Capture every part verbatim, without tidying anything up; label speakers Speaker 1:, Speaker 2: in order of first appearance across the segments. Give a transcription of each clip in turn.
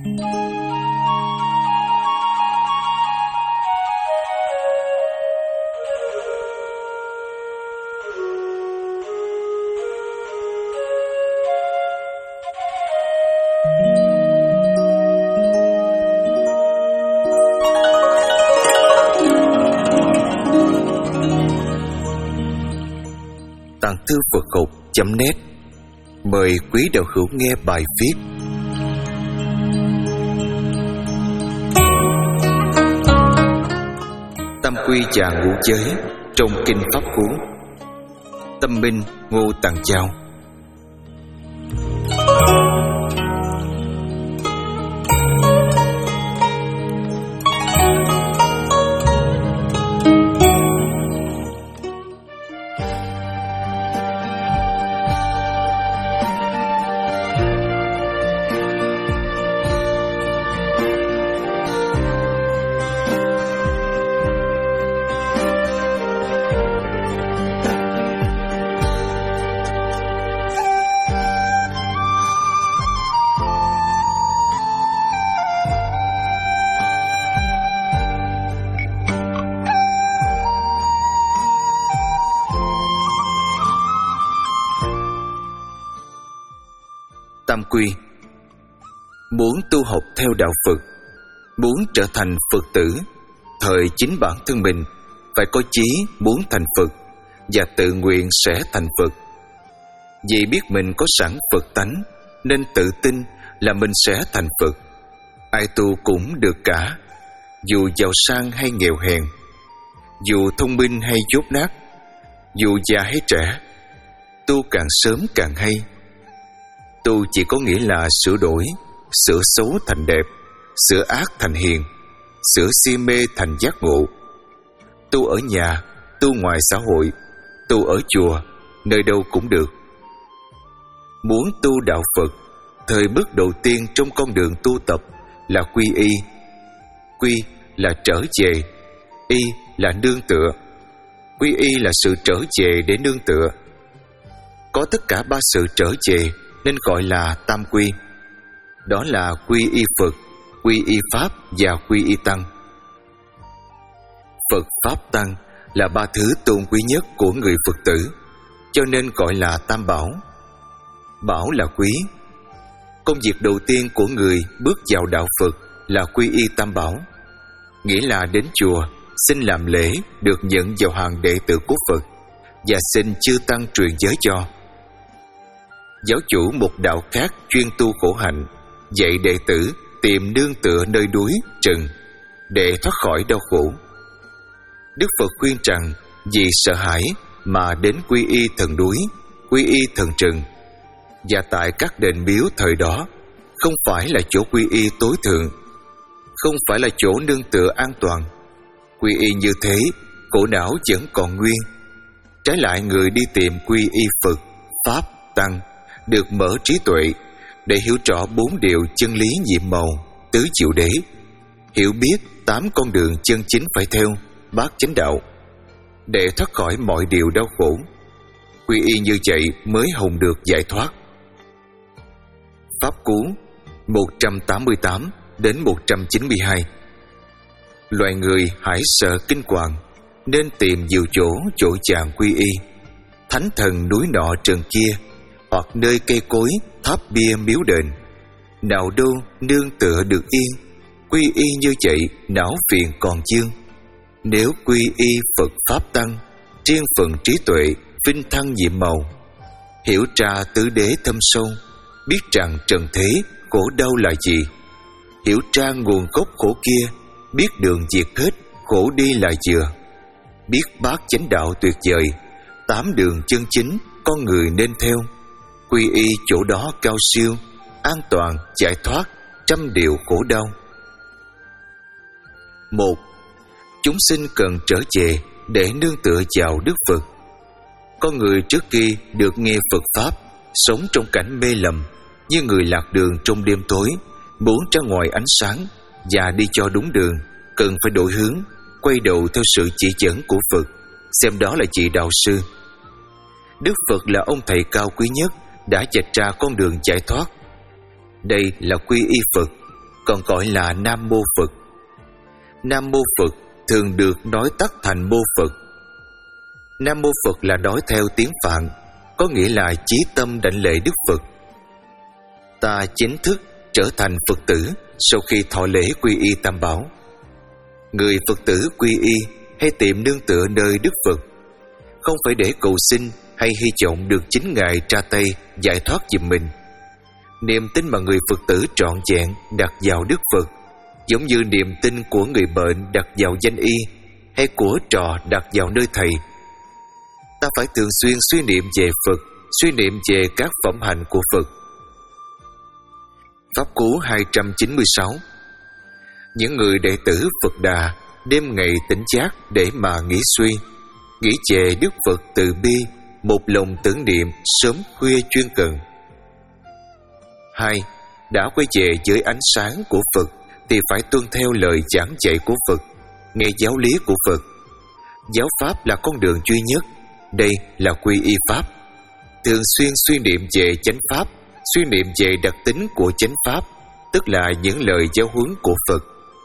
Speaker 1: Tàng thư Phật học chấm net mời quý đạo hữu nghe bài viết Tam quy và ngũ giới trong kinh Pháp Cú. Tâm Minh Ngô Tạng Chao. Tam quy. Muốn tu học theo đạo Phật, muốn trở thành Phật tử, thời chính bản thân mình phải có chí muốn thành Phật và tự nguyện sẽ thành Phật. Vì biết mình có sẵn Phật tánh nên tự tin là mình sẽ thành Phật. Ai tu cũng được cả, dù giàu sang hay nghèo hèn, dù thông minh hay dốt nát, dù già hay trẻ. Tu càng sớm càng hay. Tu chỉ có nghĩa là sửa đổi, sửa xấu thành đẹp, sửa ác thành hiền, sửa si mê thành giác ngộ. Tu ở nhà, tu ngoài xã hội, tu ở chùa, nơi đâu cũng được. Muốn tu đạo Phật, thời bước đầu tiên trong con đường tu tập là quy y. Quy là trở về, y là nương tựa. Quy y là sự trở về để nương tựa. Có tất cả ba sự trở về nên gọi là tam quy. Đó là quy y Phật, quy y Pháp và quy y Tăng. Phật, Pháp, Tăng là ba thứ tôn quý nhất của người Phật tử, cho nên gọi là tam bảo. Bảo là quý. Công việc đầu tiên của người bước vào đạo Phật là quy y tam bảo, nghĩa là đến chùa xin làm lễ được nhận vào hàng đệ tử của Phật và xin chư Tăng truyền giới cho. Giáo chủ một đạo khác chuyên tu khổ hạnh, dạy đệ tử tìm nương tựa nơi núi, rừng để thoát khỏi đau khổ. Đức Phật khuyên rằng vì sợ hãi mà đến quy y thần núi, quy y thần rừng. Và tại các đền miếu thời đó không phải là chỗ quy y tối thượng, không phải là chỗ nương tựa an toàn. Quy y như thế, khổ não vẫn còn nguyên. Trái lại, người đi tìm quy y Phật, Pháp, Tăng được mở trí tuệ để hiểu rõ bốn điều chân lý nhiệm màu, tứ diệu đế, hiểu biết tám con đường chân chính phải theo, bát chánh đạo, để thoát khỏi mọi điều đau khổ. Quy y như vậy mới hồng được giải thoát. Pháp Cú một trăm tám mươi tám đến một trăm chín mươi hai. Loài người hãi sợ kinh hoàng nên tìm nhiều chỗ chỗ chàng quy y. Thánh thần núi nọ trần kia, hoặc nơi cây cối, tháp bia miếu đền, nào đâu nương tựa được yên. Quy y như vậy não phiền còn dương. Nếu quy y Phật, Pháp, Tăng, riêng phần trí tuệ vinh thăng nhiệm màu, hiểu ra tứ đế thâm sâu, biết rằng trần thế khổ đau là gì, hiểu ra nguồn gốc khổ kia, biết đường diệt hết khổ đi là vừa, biết bát chánh đạo tuyệt vời, tám đường chân chính con người nên theo. Quy y chỗ đó cao siêu, an toàn, giải thoát trăm điều khổ đau. Một, chúng sinh cần trở về để nương tựa vào Đức Phật. Con người trước khi được nghe Phật Pháp, sống trong cảnh mê lầm, như người lạc đường trong đêm tối, muốn ra ngoài ánh sáng và đi cho đúng đường, cần phải đổi hướng, quay đầu theo sự chỉ dẫn của Phật, xem đó là vị đạo sư. Đức Phật là ông thầy cao quý nhất đã vạch ra con đường giải thoát. Đây là quy y Phật, còn gọi là Nam Mô Phật. Nam Mô Phật thường được nói tắt thành Mô Phật. Nam Mô Phật là nói theo tiếng Phạn, có nghĩa là chí tâm đảnh lễ Đức Phật. Ta chính thức trở thành Phật tử sau khi thọ lễ quy y Tam Bảo. Người Phật tử quy y hay tìm nương tựa nơi Đức Phật, không phải để cầu xin hay hy vọng được chính Ngài tra tay giải thoát giùm mình. Niềm tin mà người Phật tử trọn vẹn đặt vào Đức Phật, giống như niềm tin của người bệnh đặt vào danh y, hay của trò đặt vào nơi thầy. Ta phải thường xuyên suy niệm về Phật, suy niệm về các phẩm hạnh của Phật. Pháp cú hai trăm chín mươi sáu. Những người đệ tử Phật Đà đêm ngày tỉnh giác để mà nghĩ suy, nghĩ về Đức Phật từ bi, một lòng tưởng niệm sớm khuya chuyên cần. Hai, đã quay về với ánh sáng của Phật thì phải tuân theo lời giảng dạy của Phật, nghe giáo lý của Phật. Giáo pháp là con đường duy nhất, đây là quy y pháp. Thường xuyên suy niệm về chánh pháp, suy niệm về đặc tính của chánh pháp, tức là những lời giáo huấn của Phật.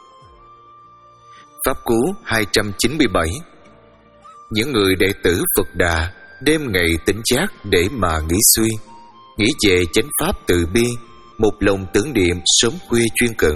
Speaker 1: Pháp cú hai trăm chín mươi bảy. Những người đệ tử Phật Đà đêm ngày tỉnh giác để mà nghĩ suy, nghĩ về chánh pháp từ bi, một lòng tưởng niệm sớm khuya chuyên cần.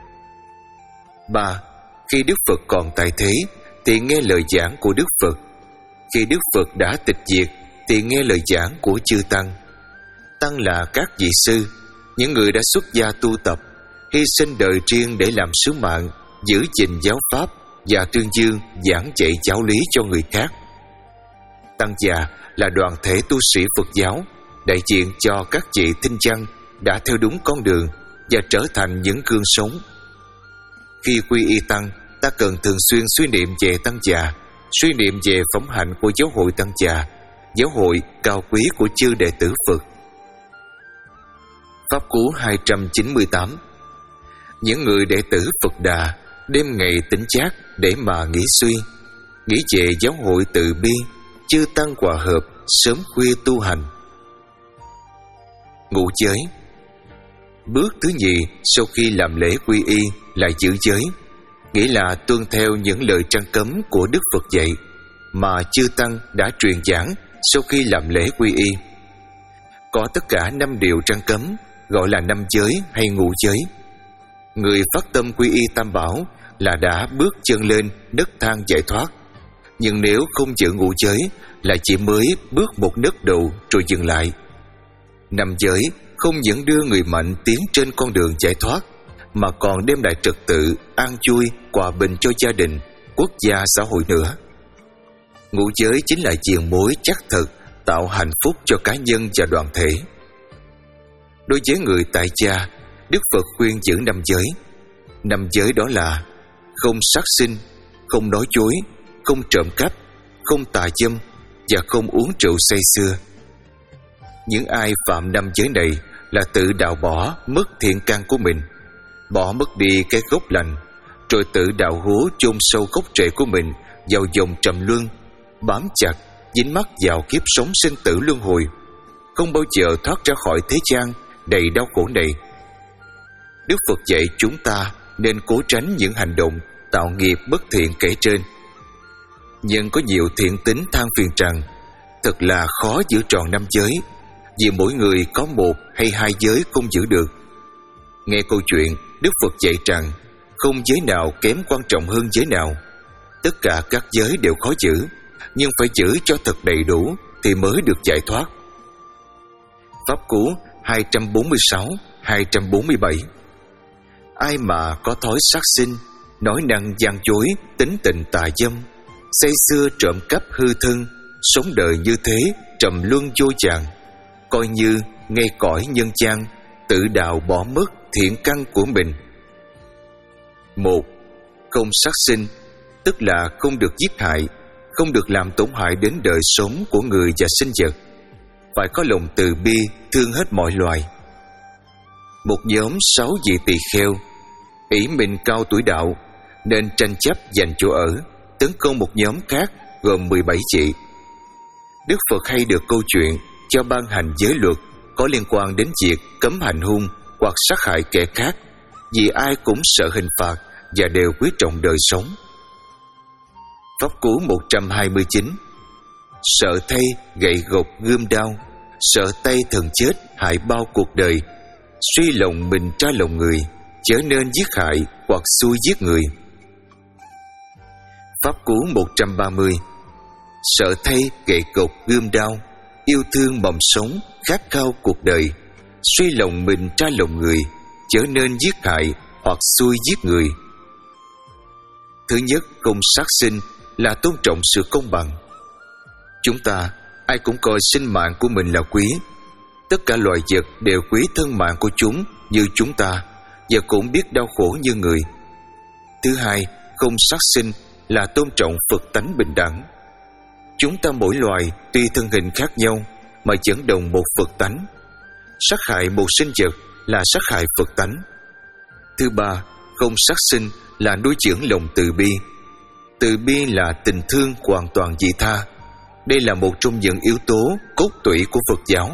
Speaker 1: Ba, khi Đức Phật còn tại thế thì nghe lời giảng của Đức Phật. Khi Đức Phật đã tịch diệt thì nghe lời giảng của chư Tăng. Tăng là các vị sư, những người đã xuất gia tu tập, hy sinh đời riêng để làm sứ mạng, giữ gìn giáo pháp và tuyên dương giảng dạy giáo lý cho người khác. Tăng già là đoàn thể tu sĩ Phật giáo, đại diện cho các vị thinh văn đã theo đúng con đường và trở thành những gương sống. Khi quy y Tăng, ta cần thường xuyên suy niệm về Tăng già, suy niệm về phẩm hạnh của giáo hội Tăng già, giáo hội cao quý của chư đệ tử Phật. Pháp cú hai trăm chín mươi tám. Những người đệ tử Phật Đà đêm ngày tỉnh giác để mà nghĩ suy, nghĩ về giáo hội từ bi, chư Tăng hòa hợp, sớm khuya tu hành. Ngũ giới. Bước thứ nhì sau khi làm lễ quy y là giữ giới, nghĩa là tuân theo những lời trăng cấm của Đức Phật dạy mà chư Tăng đã truyền giảng sau khi làm lễ quy y. Có tất cả năm điều trăng cấm, gọi là năm giới hay ngũ giới. Người phát tâm quy y Tam Bảo là đã bước chân lên nấc thang giải thoát, nhưng nếu không giữ ngũ giới là chỉ mới bước một nấc đầu rồi dừng lại. Năm giới không những đưa người mạnh tiến trên con đường giải thoát, mà còn đem lại trật tự, an vui, hòa bình cho gia đình, quốc gia, xã hội nữa. Ngũ giới chính là diền mối chắc thực tạo hạnh phúc cho cá nhân và đoàn thể. Đối với người tại gia, Đức Phật khuyên giữ năm giới. Năm giới đó là không sát sinh, không nói dối, không trộm cắp, không tà dâm và không uống rượu say sưa. Những ai phạm năm giới này là tự đào bỏ mất thiện căn của mình, bỏ mất đi cái gốc lành, rồi tự đào hố chôn sâu gốc rễ của mình vào dòng trầm luân, bám chặt, dính mắc vào kiếp sống sinh tử luân hồi, không bao giờ thoát ra khỏi thế gian đầy đau khổ này. Đức Phật dạy chúng ta nên cố tránh những hành động tạo nghiệp bất thiện kể trên. Nhưng có nhiều thiện tính than phiền rằng thật là khó giữ tròn năm giới, vì mỗi người có một hay hai giới không giữ được. Nghe câu chuyện, Đức Phật dạy rằng không giới nào kém quan trọng hơn giới nào. Tất cả các giới đều khó giữ, nhưng phải giữ cho thật đầy đủ thì mới được giải thoát. Pháp cú hai trăm bốn mươi sáu, hai trăm bốn mươi bảy. Ai mà có thói sát sinh, nói năng gian dối, tính tình tà dâm, say sưa trộm cắp hư thân, sống đời như thế trầm luân vô vàn, coi như ngay cõi nhân gian, tự đạo bỏ mất thiện căn của mình. Một, không sát sinh, tức là không được giết hại, không được làm tổn hại đến đời sống của người và sinh vật, phải có lòng từ bi thương hết mọi loài. Một nhóm sáu vị tỳ kheo ỷ mình cao tuổi đạo nên tranh chấp giành chỗ ở, tấn công một nhóm khác gồm mười bảy vị. Đức Phật hay được câu chuyện cho ban hành giới luật có liên quan đến việc cấm hành hung hoặc sát hại kẻ khác, vì ai cũng sợ hình phạt và đều quý trọng đời sống. Pháp Cú một trăm hai mươi chín. Sợ thay gậy gộc gươm đao, sợ tay thần chết hại bao cuộc đời, suy lòng mình tra lòng người, chớ nên giết hại hoặc xui giết người. Pháp Cú một trăm ba mươi. Sợ thay gậy gộc gươm đao, yêu thương mầm sống, khát khao cuộc đời, suy lòng mình tra lòng người, chớ nên giết hại hoặc xui giết người. Thứ nhất, không sát sinh là tôn trọng sự công bằng. Chúng ta ai cũng coi sinh mạng của mình là quý. Tất cả loài vật đều quý thân mạng của chúng như chúng ta, và cũng biết đau khổ như người. Thứ hai, không sát sinh là tôn trọng Phật tánh bình đẳng. Chúng ta mỗi loài tuy thân hình khác nhau mà vẫn đồng một Phật tánh. Sát hại một sinh vật là sát hại Phật tánh. Thứ ba, không sát sinh là nuôi dưỡng lòng từ bi. Từ bi là tình thương hoàn toàn vị tha. Đây là một trong những yếu tố cốt tủy của Phật giáo.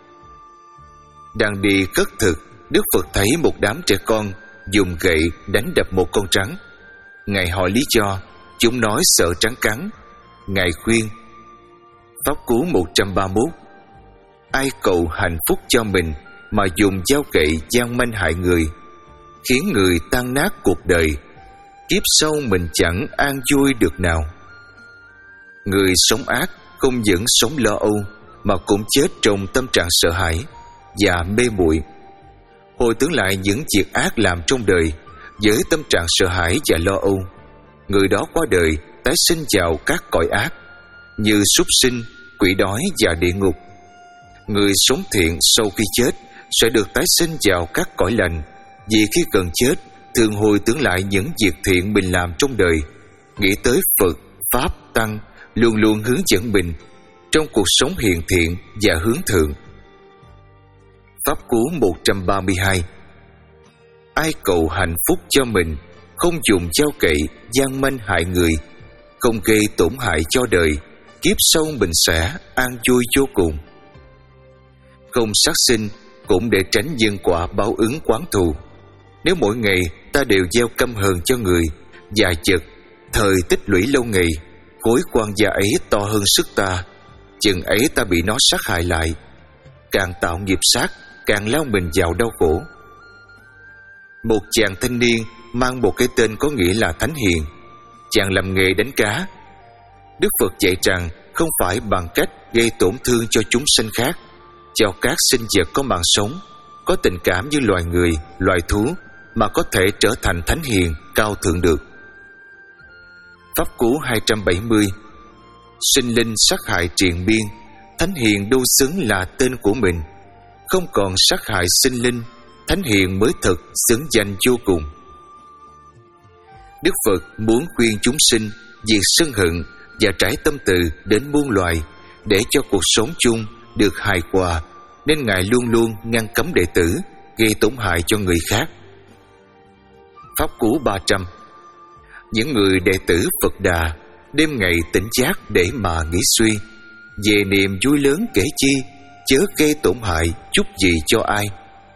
Speaker 1: Đang đi cất thực, Đức Phật thấy một đám trẻ con dùng gậy đánh đập một con trắng. Ngài hỏi lý do, chúng nói sợ trắng cắn. Ngài khuyên. Pháp Cú một trăm ba mươi mốt. Ai cầu hạnh phúc cho mình mà dùng dao gậy gian manh hại người, khiến người tan nát cuộc đời, kiếp sau mình chẳng an vui được nào. Người sống ác không những sống lo âu mà cũng chết trong tâm trạng sợ hãi và mê muội. Hồi tưởng lại những việc ác làm trong đời với tâm trạng sợ hãi và lo âu, người đó qua đời tái sinh vào các cõi ác như súc sinh, quỷ đói và địa ngục. Người sống thiện sau khi chết sẽ được tái sinh vào các cõi lành, vì khi gần chết thường hồi tưởng lại những việc thiện mình làm trong đời, nghĩ tới Phật, Pháp, Tăng, luôn luôn hướng dẫn mình trong cuộc sống hiền thiện và hướng thượng. Pháp Cú một trăm ba mươi hai. Ai cầu hạnh phúc cho mình, không dùng dao gậy gian manh hại người, không gây tổn hại cho đời, kiếp sau mình sẽ an vui vô cùng. Không sát sinh cũng để tránh nhân quả báo ứng oán thù. Nếu mỗi ngày ta đều gieo căm hờn cho người và vật, thời tích lũy lâu ngày, khối quan gia ấy to hơn sức ta, chừng ấy ta bị nó sát hại lại, càng tạo nghiệp sát, càng lao mình vào đau khổ. Một chàng thanh niên mang một cái tên có nghĩa là Thánh Hiền. Chàng làm nghề đánh cá. Đức Phật dạy rằng không phải bằng cách gây tổn thương cho chúng sinh khác, cho các sinh vật có mạng sống, có tình cảm như loài người, loài thú, mà có thể trở thành thánh hiền, cao thượng được. Pháp Cú hai trăm bảy mươi. Sinh linh sát hại triền miên, thánh hiền đô xứng là tên của mình. Không còn sát hại sinh linh, thánh hiền mới thật xứng danh vô cùng. Đức Phật muốn khuyên chúng sinh diệt sân hận và trải tâm từ đến muôn loài, để cho cuộc sống chung được hài hòa, nên Ngài luôn luôn ngăn cấm đệ tử gây tổn hại cho người khác. Pháp Cú ba trăm. Những người đệ tử Phật Đà đêm ngày tỉnh giác để mà nghĩ suy, về niềm vui lớn kể chi, chớ gây tổn hại chút gì cho ai.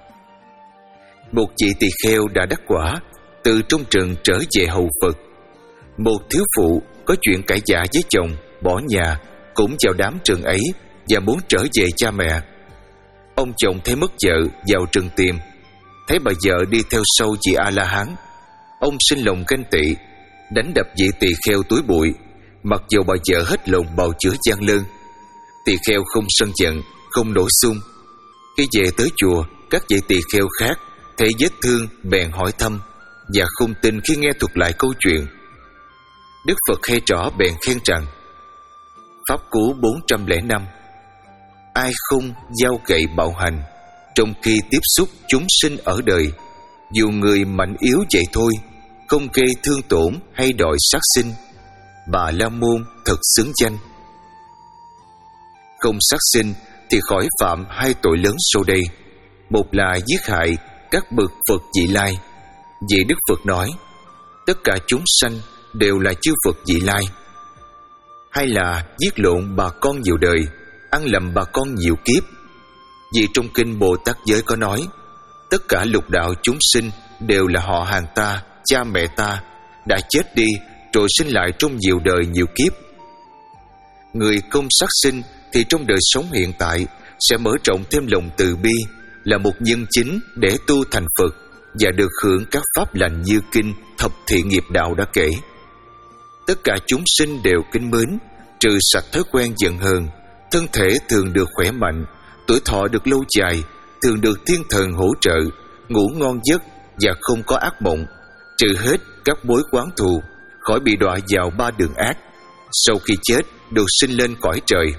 Speaker 1: Một vị tỳ kheo đã đắc quả, từ trong rừng trở về hầu Phật. Một thiếu phụ có chuyện cãi vã với chồng, bỏ nhà, cũng vào đám rừng ấy và muốn trở về cha mẹ. Ông chồng thấy mất vợ, vào rừng tìm, thấy bà vợ đi theo sau vị A-la-hán. Ông sinh lòng ganh tị, đánh đập vị tỳ kheo túi bụi, mặc dù bà vợ hết lòng bào chữa gian lơn. Tỳ kheo không sân giận, không nổi xung. Khi về tới chùa, các vị tỳ kheo khác thấy vết thương bèn hỏi thăm, và không tin khi nghe thuật lại câu chuyện. Đức Phật hay rõ bèn khen rằng: Pháp Cú bốn trăm lẻ năm. Ai không dao gậy bạo hành, trong khi tiếp xúc chúng sinh ở đời, dù người mạnh yếu vậy thôi, không gây thương tổn hay đòi sát sinh, Bà La Môn thật xứng danh. Không sát sinh thì khỏi phạm hai tội lớn sau đây. Một là giết hại các bậc Phật vị lai. Vì Đức Phật nói tất cả chúng sanh đều là chư Phật vị lai. Hay là giết lộn bà con nhiều đời, ăn lầm bà con nhiều kiếp. Vì trong kinh Bồ Tát Giới có nói tất cả lục đạo chúng sinh đều là họ hàng ta, cha mẹ ta, đã chết đi rồi sinh lại trong nhiều đời nhiều kiếp. Người không sát sinh thì trong đời sống hiện tại sẽ mở rộng thêm lòng từ bi, là một nhân chính để tu thành Phật và được hưởng các pháp lành như kinh Thập Thiện Nghiệp Đạo đã kể. Tất cả chúng sinh đều kính mến, trừ sạch thói quen giận hờn, thân thể thường được khỏe mạnh, tuổi thọ được lâu dài, thường được thiên thần hỗ trợ, ngủ ngon giấc và không có ác mộng, trừ hết các mối oán thù, khỏi bị đọa vào ba đường ác, sau khi chết được sinh lên cõi trời.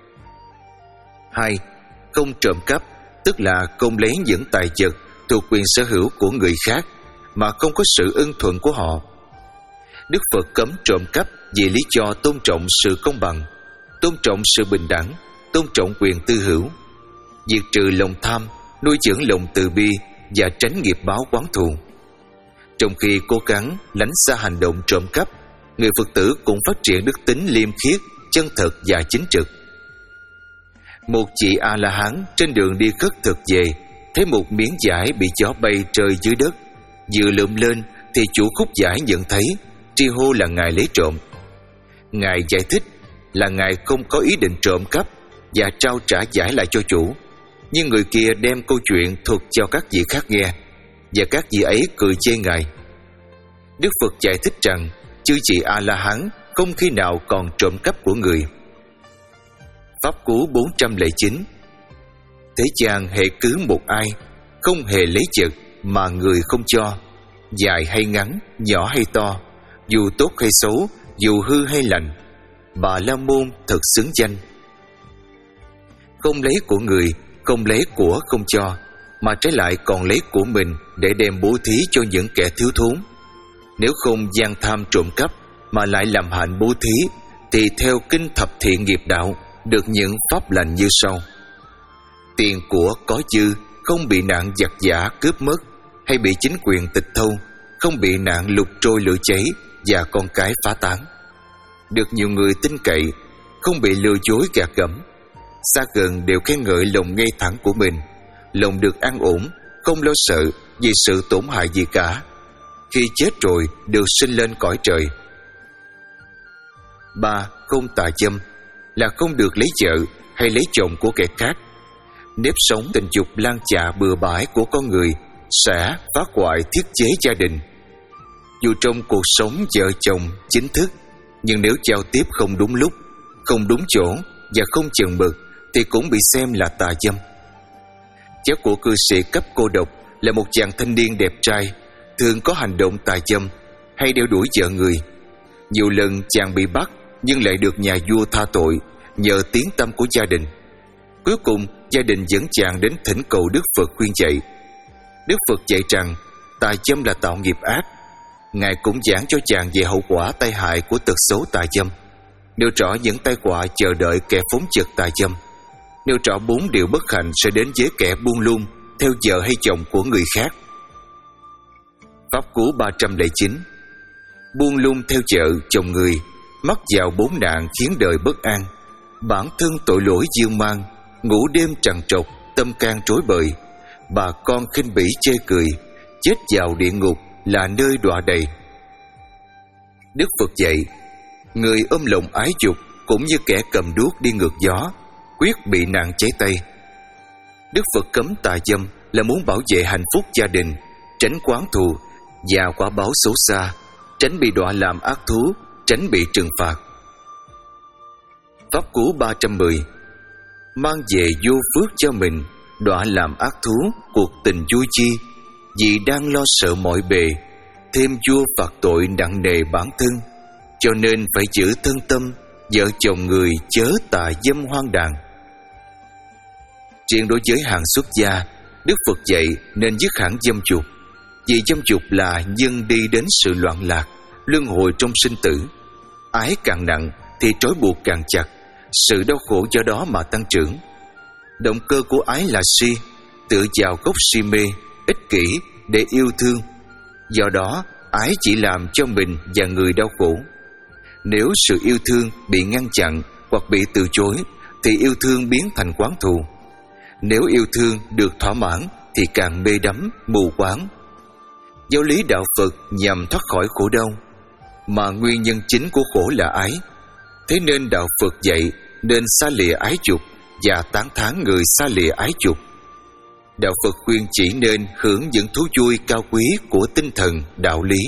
Speaker 1: Hai, không trộm cắp, tức là không lấy những tài vật thuộc quyền sở hữu của người khác mà không có sự ưng thuận của họ. Đức Phật cấm trộm cắp vì lý do tôn trọng sự công bằng, tôn trọng sự bình đẳng, tôn trọng quyền tư hữu, diệt trừ lòng tham, nuôi dưỡng lòng từ bi và tránh nghiệp báo oán thù. Trong khi cố gắng lánh xa hành động trộm cắp, người Phật tử cũng phát triển đức tính liêm khiết, chân thật và chính trực. Một chị A-la-hán trên đường đi khất thực về, thấy một miếng vải bị gió bay rơi dưới đất, vừa lượm lên thì chủ khúc vải nhận thấy, tri hô là ngài lấy trộm. Ngài giải thích là ngài không có ý định trộm cắp và trao trả vải lại cho chủ, nhưng người kia đem câu chuyện thuật cho các vị khác nghe, và các vị ấy cười chê ngài. Đức Phật giải thích rằng chư chị A-la-hán không khi nào còn trộm cắp của người. Pháp Cú bốn trăm lẻ chín. Thế gian hệ cứ một ai, không hề lấy vật mà người không cho, dài hay ngắn, nhỏ hay to, dù tốt hay xấu, dù hư hay lành, Bà La Môn thật xứng danh. Không lấy của người, không lấy của không cho, mà trái lại còn lấy của mình để đem bố thí cho những kẻ thiếu thốn. Nếu không gian tham trộm cắp mà lại làm hạnh bố thí, thì theo kinh Thập Thiện Nghiệp Đạo được những pháp lành như sau: tiền của có dư, không bị nạn giặc giả cướp mất, hay bị chính quyền tịch thâu, không bị nạn lục trôi lửa cháy và con cái phá tán, được nhiều người tin cậy, không bị lừa dối gạt gẫm, xa gần đều khen ngợi lòng ngay thẳng của mình, lòng được an ổn, không lo sợ vì sự tổn hại gì cả, khi chết rồi được sinh lên cõi trời. Ba, không tà dâm, là không được lấy vợ hay lấy chồng của kẻ khác. Nếp sống tình dục lan chạ bừa bãi của con người sẽ phá hoại thiết chế gia đình. Dù trong cuộc sống vợ chồng chính thức, nhưng nếu giao tiếp không đúng lúc, không đúng chỗ và không chừng mực thì cũng bị xem là tà dâm. Cháu của cư sĩ cấp cô độc là một chàng thanh niên đẹp trai, thường có hành động tà dâm, hay đeo đuổi vợ người. Nhiều lần chàng bị bắt nhưng lại được nhà vua tha tội nhờ tiếng tăm của gia đình. Cuối cùng gia đình dẫn chàng đến thỉnh cầu Đức Phật khuyên dạy. Đức Phật dạy rằng tà dâm là tạo nghiệp ác. Ngài cũng giảng cho chàng về hậu quả tai hại của tật xấu tà dâm, nêu rõ những tai họa chờ đợi kẻ phóng dật tà dâm, nêu rõ bốn điều bất hạnh sẽ đến với kẻ buông lung theo vợ hay chồng của người khác. Pháp Cú ba trăm lẻ chín. Buông lung theo vợ chồng người, mắc vào bốn nạn khiến đời bất an, bản thân tội lỗi dương mang, ngủ đêm trằn trọc, tâm can rối bời, bà con khinh bỉ chê cười, chết vào địa ngục là nơi đọa đầy. Đức Phật dạy, người ôm lòng ái dục cũng như kẻ cầm đuốc đi ngược gió, quyết bị nạn cháy tay. Đức Phật cấm tà dâm là muốn bảo vệ hạnh phúc gia đình, tránh oán thù và quả báo xấu xa, tránh bị đọa làm ác thú, tránh bị trừng phạt. Pháp Cú ba trăm mười. Mang về vô phước cho mình, đọa làm ác thú, cuộc tình vui chi, vì đang lo sợ mọi bề, thêm vua phạt tội nặng nề bản thân, cho nên phải giữ thân tâm, vợ chồng người chớ tà dâm hoang đàn. Riêng đối với hàng xuất gia, Đức Phật dạy nên dứt hẳn dâm dục, vì dâm dục là nhân đi đến sự loạn lạc, luân hồi trong sinh tử. Ái càng nặng thì trói buộc càng chặt, sự đau khổ do đó mà tăng trưởng. Động cơ của ái là si, tựa vào gốc si mê, ích kỷ để yêu thương. Do đó ái chỉ làm cho mình và người đau khổ. Nếu sự yêu thương bị ngăn chặn hoặc bị từ chối thì yêu thương biến thành oán thù. Nếu yêu thương được thỏa mãn thì càng mê đắm, mù quáng. Giáo lý đạo Phật nhằm thoát khỏi khổ đau, mà nguyên nhân chính của khổ là ái. Thế nên đạo Phật dạy nên xa lìa ái dục và tán thán người xa lìa ái dục. Đạo Phật khuyên chỉ nên hưởng những thú vui cao quý của tinh thần đạo lý.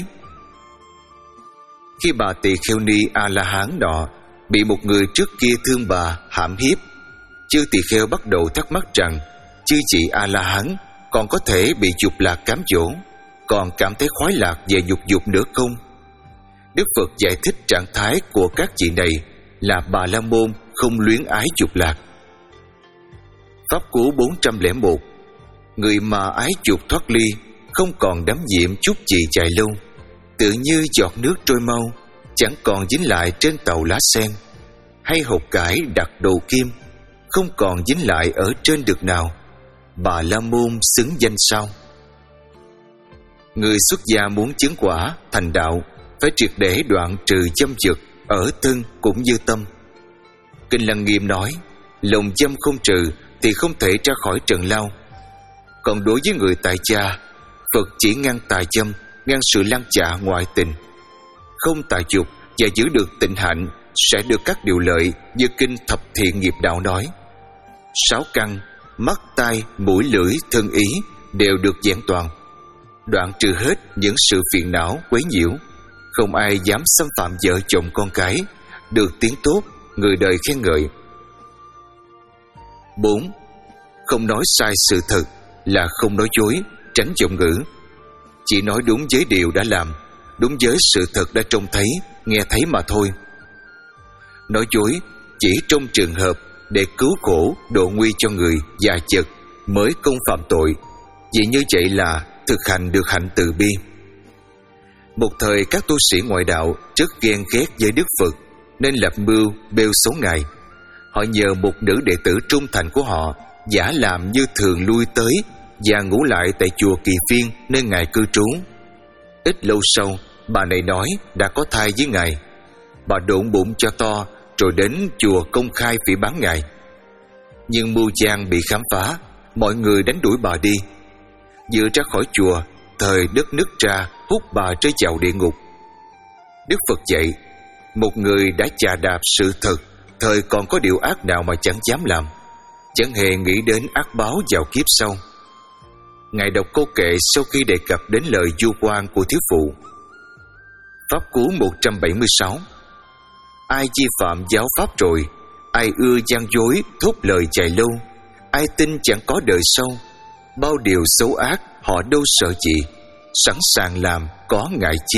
Speaker 1: Khi bà Tỳ Kheo Ni A-la-hán nọ bị một người trước kia thương bà hãm hiếp, chư tỳ kheo bắt đầu thắc mắc rằng chư chị A-la-hán còn có thể bị dục lạc cám dỗ, còn cảm thấy khoái lạc về dục dục nữa không? Đức Phật giải thích trạng thái của các chị này là Bà La Môn không luyến ái dục lạc. Pháp Cú bốn trăm lẻ một. Người mà ái dục thoát ly, không còn đắm nhiễm chút gì dài lâu, tự như giọt nước trôi mau, chẳng còn dính lại trên tàu lá sen, hay hột cải đặt đầu kim, không còn dính lại ở trên được nào. Bà La Môn xứng danh sao? Người xuất gia muốn chứng quả thành đạo phải triệt để đoạn trừ dâm dật ở thân cũng như tâm. Kinh Lăng Nghiêm nói, lòng dâm không trừ thì không thể ra khỏi trần lao. Còn đối với người tại gia, Phật chỉ ngăn tà dâm, ngăn sự lan chạ ngoại tình. Không tà dục và giữ được tịnh hạnh sẽ được các điều lợi như kinh Thập Thiện Nghiệp Đạo nói. Sáu căn, mắt, tai, mũi, lưỡi, thân, ý đều được vẹn toàn, đoạn trừ hết những sự phiền não quấy nhiễu. Không ai dám xâm phạm vợ chồng con cái, được tiếng tốt, người đời khen ngợi. Bốn. Không nói sai sự thật là không nói dối, tránh giọng ngữ. Chỉ nói đúng với điều đã làm, đúng với sự thật đã trông thấy, nghe thấy mà thôi. Nói dối chỉ trong trường hợp để cứu khổ độ nguy cho người và vật mới công phạm tội, vì như vậy là thực hành được hạnh từ bi. Một thời các tu sĩ ngoại đạo rất ghen ghét với Đức Phật nên lập mưu bêu xấu Ngài. Họ nhờ một nữ đệ tử trung thành của họ giả làm như thường lui tới và ngủ lại tại chùa Kỳ Phiên nơi Ngài cư trú. Ít lâu sau, bà này nói đã có thai với Ngài. Bà độn bụng cho to rồi đến chùa công khai phỉ báng Ngài. Nhưng mưu gian bị khám phá, mọi người đánh đuổi bà đi. Vừa ra khỏi chùa, thời đất nứt ra hút bà rơi vào địa ngục. Đức Phật dạy, một người đã chà đạp sự thật, thời còn có điều ác nào mà chẳng dám làm, chẳng hề nghĩ đến ác báo vào kiếp sau. Ngài đọc câu kệ sau khi đề cập đến lời du quan của thiếu phụ. Pháp Cú một trăm bảy mươi sáu. Ai vi phạm giáo pháp rồi, ai ưa gian dối thốt lời dài lâu, ai tin chẳng có đời sau, bao điều xấu ác họ đâu sợ gì, sẵn sàng làm có ngại chi.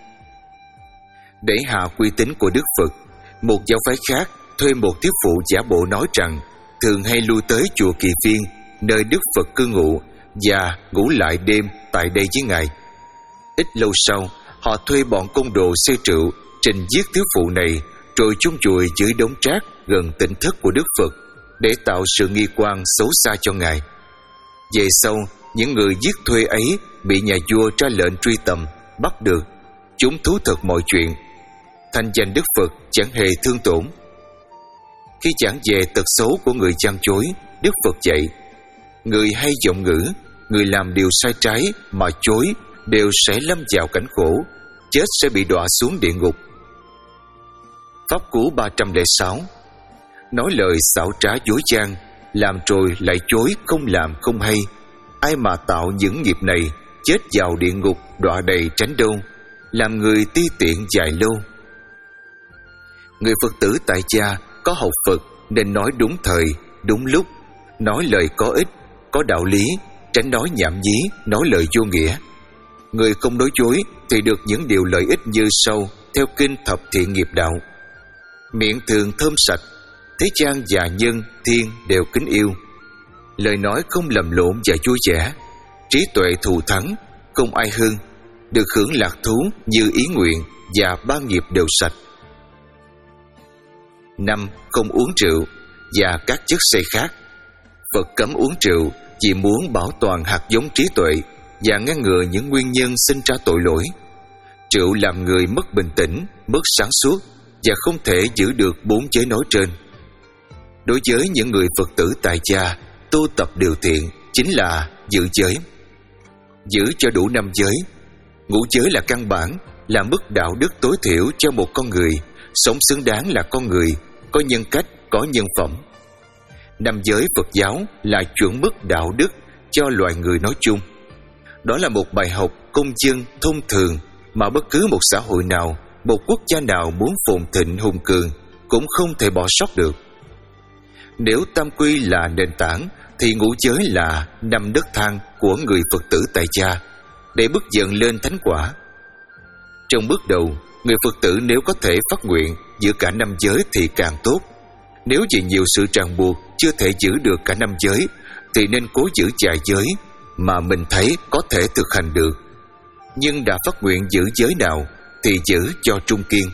Speaker 1: Để hạ uy tín của Đức Phật, một giáo phái khác thuê một thiếu phụ giả bộ nói rằng thường hay lui tới chùa Kỳ Phiên nơi Đức Phật cư ngụ và ngủ lại đêm tại đây với Ngài. Ít lâu sau, họ thuê bọn côn đồ xe rượu trình giết thiếu phụ này, rồi chôn vùi dưới đống rác gần tỉnh thất của Đức Phật để tạo sự nghi quan xấu xa cho Ngài. Về sau, những người giết thuê ấy bị nhà vua ra lệnh truy tầm, bắt được. Chúng thú thật mọi chuyện. Thanh danh Đức Phật chẳng hề thương tổn. Khi giảng về tật xấu của người gian dối, Đức Phật dạy, người hay giọng ngữ, người làm điều sai trái mà chối đều sẽ lâm vào cảnh khổ, chết sẽ bị đọa xuống địa ngục. Pháp Cú ba trăm lẻ sáu. Nói lời xảo trá dối gian, làm rồi lại chối không làm không hay. Ai mà tạo những nghiệp này, chết vào địa ngục đọa đầy tránh đâu, làm người ti tiện dài lâu. Người Phật tử tại gia có học Phật nên nói đúng thời, đúng lúc, nói lời có ích, có đạo lý, tránh nói nhảm nhí, nói lời vô nghĩa. Người không nói dối thì được những điều lợi ích như sau theo kinh Thập Thiện Nghiệp Đạo. Miệng thường thơm sạch, thế gian và nhân thiên đều kính yêu. Lời nói không lầm lộn và vui vẻ, trí tuệ thù thắng, không ai hơn, được hưởng lạc thú như ý nguyện và ba nghiệp đều sạch. Năm. Không uống rượu và các chất say khác. Phật cấm uống rượu vì muốn bảo toàn hạt giống trí tuệ và ngăn ngừa những nguyên nhân sinh ra tội lỗi. Rượu làm người mất bình tĩnh, mất sáng suốt và không thể giữ được bốn giới nói trên. Đối với những người Phật tử tại gia, tu tập điều thiện chính là giữ giới. Giữ cho đủ năm giới, Ngũ giới là căn bản, là mức đạo đức tối thiểu cho một con người sống xứng đáng là con người, có nhân cách, có nhân phẩm. Năm giới Phật giáo là chuẩn mức đạo đức cho loài người nói chung. Đó là một bài học công dân thông thường mà bất cứ một xã hội nào, một quốc gia nào muốn phồn thịnh hùng cường cũng không thể bỏ sót được. Nếu tam quy là nền tảng thì ngũ giới là năm đất thang của người Phật tử tại gia để bước dần lên thánh quả. Trong bước đầu, người Phật tử nếu có thể phát nguyện giữ cả năm giới thì càng tốt. Nếu vì nhiều sự ràng buộc chưa thể giữ được cả năm giới thì nên cố giữ vài giới mà mình thấy có thể thực hành được. Nhưng đã phát nguyện giữ giới nào thì giữ cho trung kiên.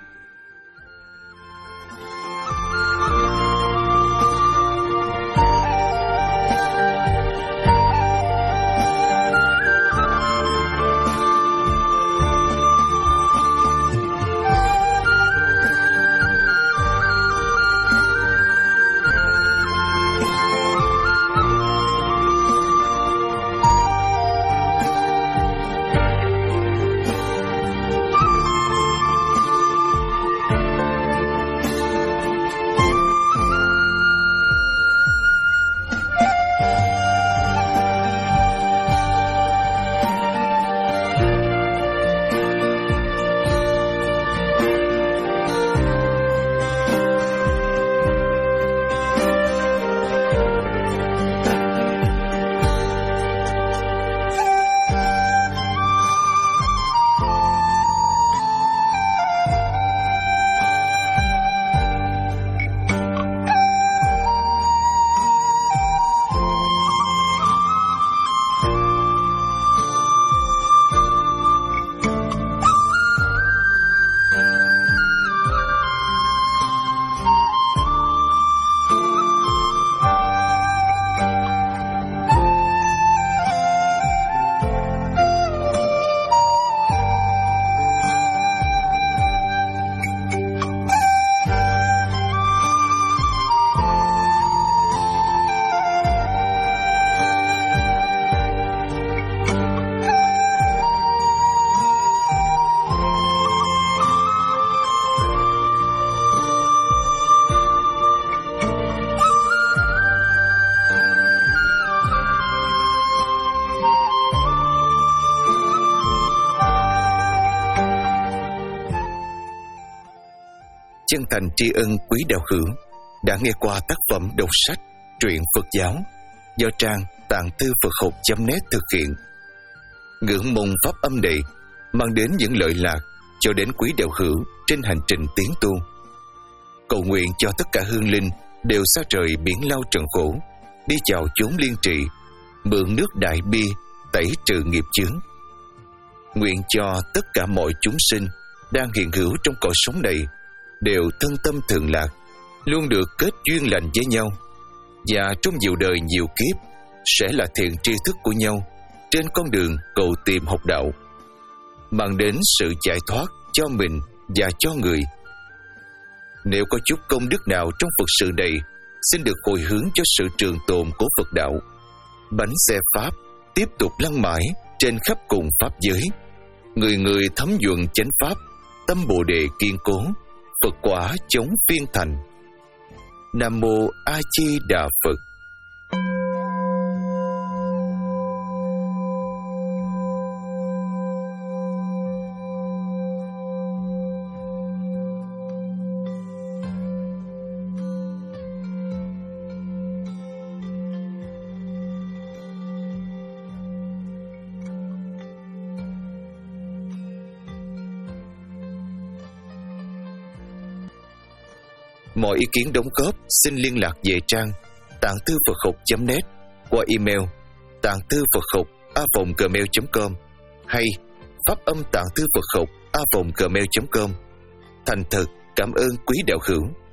Speaker 1: Chân thành tri ân quý đạo hữu đã nghe qua tác phẩm đọc sách truyện Phật giáo do trang tạng thư Phật học chấm net thực hiện. Ngưỡng mong pháp âm này mang đến những lợi lạc cho đến quý đạo hữu trên hành trình tiến tu. Cầu nguyện cho tất cả hương linh đều xa rời biển lao trần khổ, đi vào chốn liên trì, mượn nước đại bi tẩy trừ nghiệp chướng. Nguyện cho tất cả mọi chúng sinh đang hiện hữu trong cõi sống này đều thân tâm thường lạc, luôn được kết duyên lành với nhau, và trong nhiều đời nhiều kiếp sẽ là thiện tri thức của nhau trên con đường cầu tìm học đạo, mang đến sự giải thoát cho mình và cho người. Nếu có chút công đức nào trong Phật sự này, xin được hồi hướng cho sự trường tồn của Phật đạo. Bánh xe Pháp tiếp tục lăn mãi trên khắp cùng Pháp giới, người người thấm nhuận chánh Pháp, tâm Bồ Đề kiên cố, Phật quả chống phiên thành. Nam Mô A Di Đà Phật. Mọi ý kiến đóng góp xin liên lạc về trang tạng thư Phật học chấm net qua email tạng thư Phật học a vòng gmail chấm com hay pháp âm tạng thư Phật học a vòng gmail chấm com. Thành thật cảm ơn quý đạo hữu.